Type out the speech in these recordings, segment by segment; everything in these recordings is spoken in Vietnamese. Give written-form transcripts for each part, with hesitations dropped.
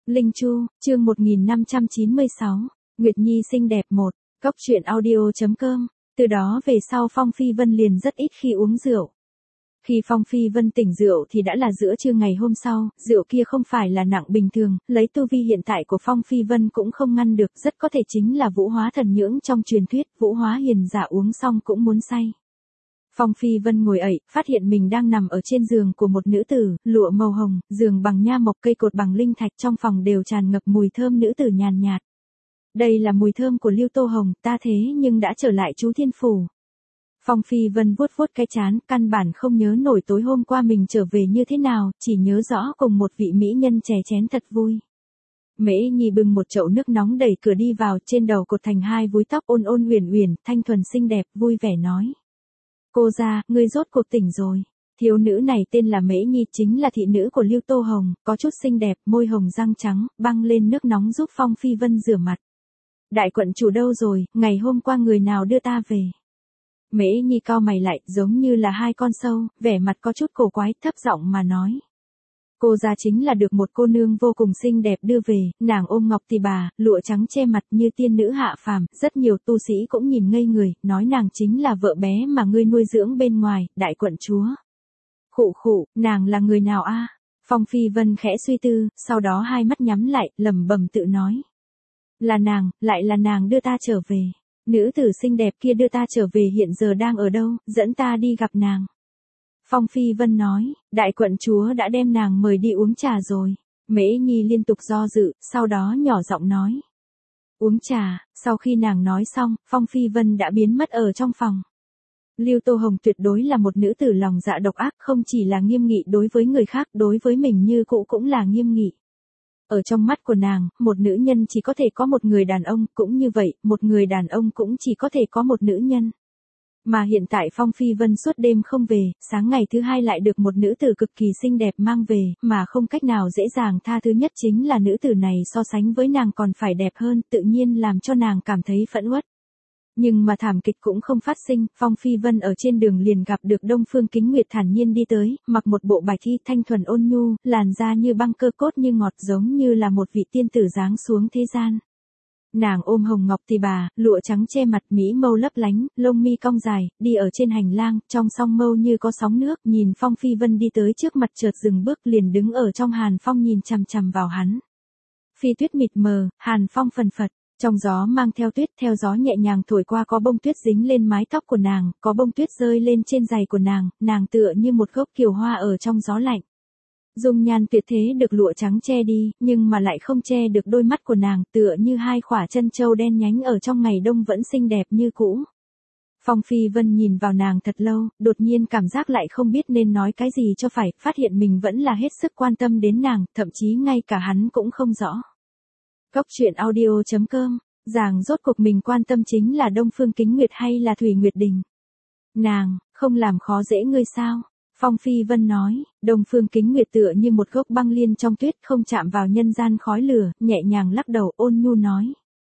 Linh Chu, chương 1596, Nguyệt Nhi xinh đẹp 1, Cốc truyện audio.com. Từ đó về sau Phong Phi Vân liền rất ít khi uống rượu. Khi Phong Phi Vân tỉnh rượu thì đã là giữa trưa ngày hôm sau, rượu kia không phải là nặng bình thường, lấy tu vi hiện tại của Phong Phi Vân cũng không ngăn được, rất có thể chính là Vũ Hóa Thần Nhưỡng trong truyền thuyết, Vũ Hóa Hiền giả uống xong cũng muốn say. Phong Phi Vân ngồi ậy, phát hiện mình đang nằm ở trên giường của một nữ tử, lụa màu hồng, giường bằng nha mộc, cây cột bằng linh thạch, trong phòng đều tràn ngập mùi thơm nữ tử nhàn nhạt. Đây là mùi thơm của Lưu Tô Hồng, ta thế nhưng đã trở lại chú Thiên Phủ. Phong Phi Vân vuốt vuốt cái trán, căn bản không nhớ nổi tối hôm qua mình trở về như thế nào, chỉ nhớ rõ cùng một vị mỹ nhân chè chén thật vui. Mễ Nhi bưng một chậu nước nóng đẩy cửa đi vào, trên đầu cột thành hai búi tóc ôn ôn uyển uyển, thanh thuần xinh đẹp, vui vẻ nói: "Cô gia, ngươi rốt cuộc tỉnh rồi." Thiếu nữ này tên là Mễ Nhi, chính là thị nữ của Lưu Tô Hồng, có chút xinh đẹp, môi hồng răng trắng, băng lên nước nóng giúp Phong Phi Vân rửa mặt. "Đại quận chủ đâu rồi, ngày hôm qua người nào đưa ta về?" Mễ Nhi cau mày lại, giống như là hai con sâu, vẻ mặt có chút cổ quái, thấp giọng mà nói: "Cô gia chính là được một cô nương vô cùng xinh đẹp đưa về, nàng ôm ngọc tỳ bà, lụa trắng che mặt như tiên nữ hạ phàm, rất nhiều tu sĩ cũng nhìn ngây người, nói nàng chính là vợ bé mà ngươi nuôi dưỡng bên ngoài, đại quận chúa." "Khụ khụ, nàng là người nào a?" Phong Phi Vân khẽ suy tư, sau đó hai mắt nhắm lại, lẩm bẩm tự nói: "Là nàng, lại là nàng đưa ta trở về. Nữ tử xinh đẹp kia đưa ta trở về hiện giờ đang ở đâu, dẫn ta đi gặp nàng." Phong Phi Vân nói: "Đại quận chúa đã đem nàng mời đi uống trà rồi." Mễ Nhi liên tục do dự, sau đó nhỏ giọng nói: "Uống trà." Sau khi nàng nói xong, Phong Phi Vân đã biến mất ở trong phòng. Lưu Tô Hồng tuyệt đối là một nữ tử lòng dạ độc ác, không chỉ là nghiêm nghị đối với người khác, đối với mình như cũ cũng là nghiêm nghị. Ở trong mắt của nàng, một nữ nhân chỉ có thể có một người đàn ông, cũng như vậy, một người đàn ông cũng chỉ có thể có một nữ nhân. Mà hiện tại Phong Phi Vân suốt đêm không về, sáng ngày thứ hai lại được một nữ tử cực kỳ xinh đẹp mang về, mà không cách nào dễ dàng tha thứ nhất chính là nữ tử này so sánh với nàng còn phải đẹp hơn, tự nhiên làm cho nàng cảm thấy phẫn uất. Nhưng mà thảm kịch cũng không phát sinh, Phong Phi Vân ở trên đường liền gặp được Đông Phương Kính Nguyệt thản nhiên đi tới, mặc một bộ bạch y thanh thuần ôn nhu, làn da như băng, cơ cốt như ngọt, giống như là một vị tiên tử giáng xuống thế gian. Nàng ôm hồng ngọc tỳ bà, lụa trắng che mặt, mỹ mâu lấp lánh, lông mi cong dài, đi ở trên hành lang, trong song mâu như có sóng nước, nhìn Phong Phi Vân đi tới trước mặt chợt dừng bước, liền đứng ở trong hàn phong nhìn chằm chằm vào hắn. Phi tuyết mịt mờ, hàn phong phần phật. Trong gió mang theo tuyết, theo gió nhẹ nhàng thổi qua, có bông tuyết dính lên mái tóc của nàng, có bông tuyết rơi lên trên giày của nàng tựa như một gốc kiều hoa ở trong gió lạnh. Dung nhan tuyệt thế được lụa trắng che đi, nhưng mà lại không che được đôi mắt của nàng, tựa như hai khỏa chân châu đen nhánh ở trong ngày đông vẫn xinh đẹp như cũ. Phong Phi Vân nhìn vào nàng thật lâu, đột nhiên cảm giác lại không biết nên nói cái gì cho phải, phát hiện mình vẫn là hết sức quan tâm đến nàng, thậm chí ngay cả hắn cũng không rõ. Cốc truyện audio.com, ràng rốt cuộc mình quan tâm chính là Đông Phương Kính Nguyệt hay là Thủy Nguyệt Đình. "Nàng, không làm khó dễ ngươi sao?" Phong Phi Vân nói. Đông Phương Kính Nguyệt tựa như một gốc băng liên trong tuyết, không chạm vào nhân gian khói lửa, nhẹ nhàng lắc đầu, ôn nhu nói: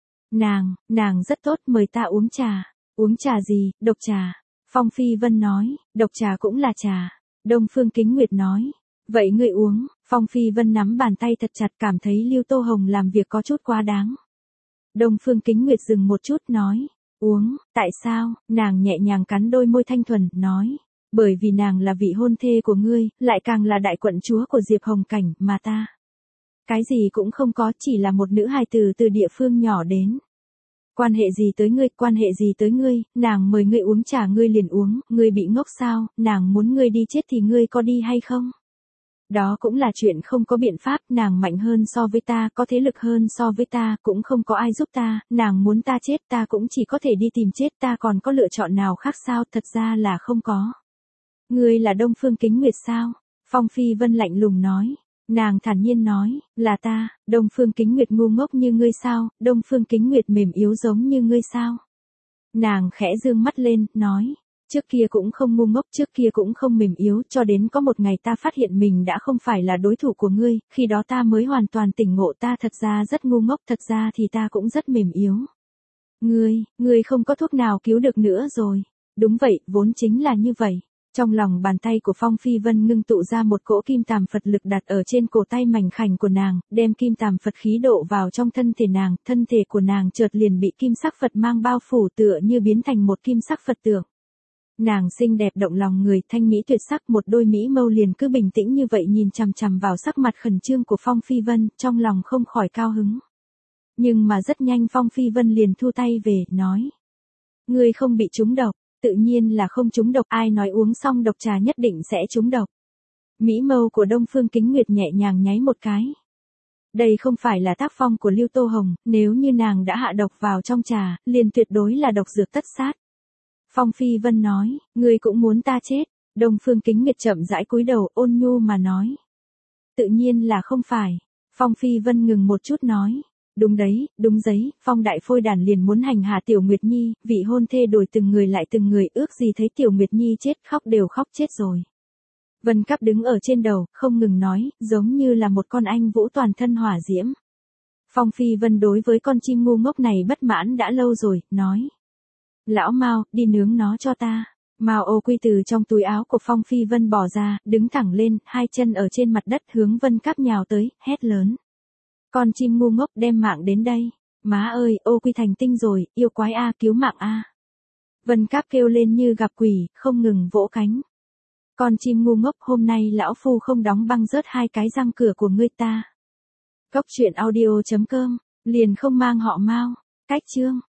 Nàng rất tốt, mời ta uống trà." "Uống trà gì?" "Độc trà." Phong Phi Vân nói. "Độc trà cũng là trà." Đông Phương Kính Nguyệt nói. "Vậy ngươi uống." Phong Phi Vân nắm bàn tay thật chặt, cảm thấy Lưu Tô Hồng làm việc có chút quá đáng. Đông Phương Kính Nguyệt dừng một chút nói: "Uống." "Tại sao?" Nàng nhẹ nhàng cắn đôi môi thanh thuần, nói: "Bởi vì nàng là vị hôn thê của ngươi, lại càng là đại quận chúa của Diệp Hồng Cảnh, mà ta cái gì cũng không có, chỉ là một nữ hài tử từ địa phương nhỏ đến. Quan hệ gì tới ngươi, quan hệ gì tới ngươi, nàng mời ngươi uống trà ngươi liền uống, ngươi bị ngốc sao, nàng muốn ngươi đi chết thì ngươi có đi hay không? Đó cũng là chuyện không có biện pháp, nàng mạnh hơn so với ta, có thế lực hơn so với ta, cũng không có ai giúp ta, nàng muốn ta chết ta cũng chỉ có thể đi tìm chết, ta còn có lựa chọn nào khác sao?" "Thật ra là không có." "Ngươi là Đông Phương Kính Nguyệt sao?" Phong Phi Vân lạnh lùng nói. Nàng thản nhiên nói: "Là ta." "Đông Phương Kính Nguyệt ngu ngốc như ngươi sao? Đông Phương Kính Nguyệt mềm yếu giống như ngươi sao?" Nàng khẽ dương mắt lên, nói: "Trước kia cũng không ngu ngốc, trước kia cũng không mềm yếu, cho đến có một ngày ta phát hiện mình đã không phải là đối thủ của ngươi, khi đó ta mới hoàn toàn tỉnh ngộ, ta thật ra rất ngu ngốc, thật ra thì ta cũng rất mềm yếu. Ngươi không có thuốc nào cứu được nữa rồi." "Đúng vậy, vốn chính là như vậy." Trong lòng bàn tay của Phong Phi Vân ngưng tụ ra một cỗ kim tàm Phật lực đặt ở trên cổ tay mảnh khảnh của nàng, đem kim tàm Phật khí độ vào trong thân thể của nàng chợt liền bị kim sắc Phật mang bao phủ tựa như biến thành một kim sắc Phật tượng. Nàng xinh đẹp động lòng người, thanh mỹ tuyệt sắc, một đôi mỹ mâu liền cứ bình tĩnh như vậy nhìn chằm chằm vào sắc mặt khẩn trương của Phong Phi Vân, trong lòng không khỏi cao hứng. Nhưng mà rất nhanh Phong Phi Vân liền thu tay về, nói: "Ngươi không bị trúng độc." "Tự nhiên là không trúng độc, ai nói uống xong độc trà nhất định sẽ trúng độc." Mỹ mâu của Đông Phương Kính Nguyệt nhẹ nhàng nháy một cái. Đây không phải là tác phong của Lưu Tô Hồng, nếu như nàng đã hạ độc vào trong trà, liền tuyệt đối là độc dược tất sát. Phong Phi Vân nói: "Ngươi cũng muốn ta chết?" Đông Phương Kính Nguyệt chậm rãi cúi đầu, ôn nhu mà nói: "Tự nhiên là không phải." Phong Phi Vân ngừng một chút nói: "Đúng đấy, đúng giấy, Phong đại phôi đàn liền muốn hành hạ Tiểu Nguyệt Nhi, vị hôn thê đổi từng người lại từng người, ước gì thấy Tiểu Nguyệt Nhi chết, khóc đều khóc chết rồi." Vân Cáp đứng ở trên đầu, không ngừng nói, giống như là một con anh vũ toàn thân hỏa diễm. Phong Phi Vân đối với con chim ngu ngốc này bất mãn đã lâu rồi, nói: "Lão Mao, đi nướng nó cho ta." Mao Ô Quy từ trong túi áo của Phong Phi Vân bỏ ra, đứng thẳng lên, hai chân ở trên mặt đất hướng Vân Cáp nhào tới, hét lớn: "Con chim ngu ngốc, đem mạng đến đây. Má ơi, Ô Quy thành tinh rồi, yêu quái a, cứu mạng a." Vân Cáp kêu lên như gặp quỷ, không ngừng vỗ cánh. "Con chim ngu ngốc, hôm nay lão phu không đóng băng rớt hai cái răng cửa của ngươi ta." Cốc truyện audio.com, liền không mang họ Mao. Cách chương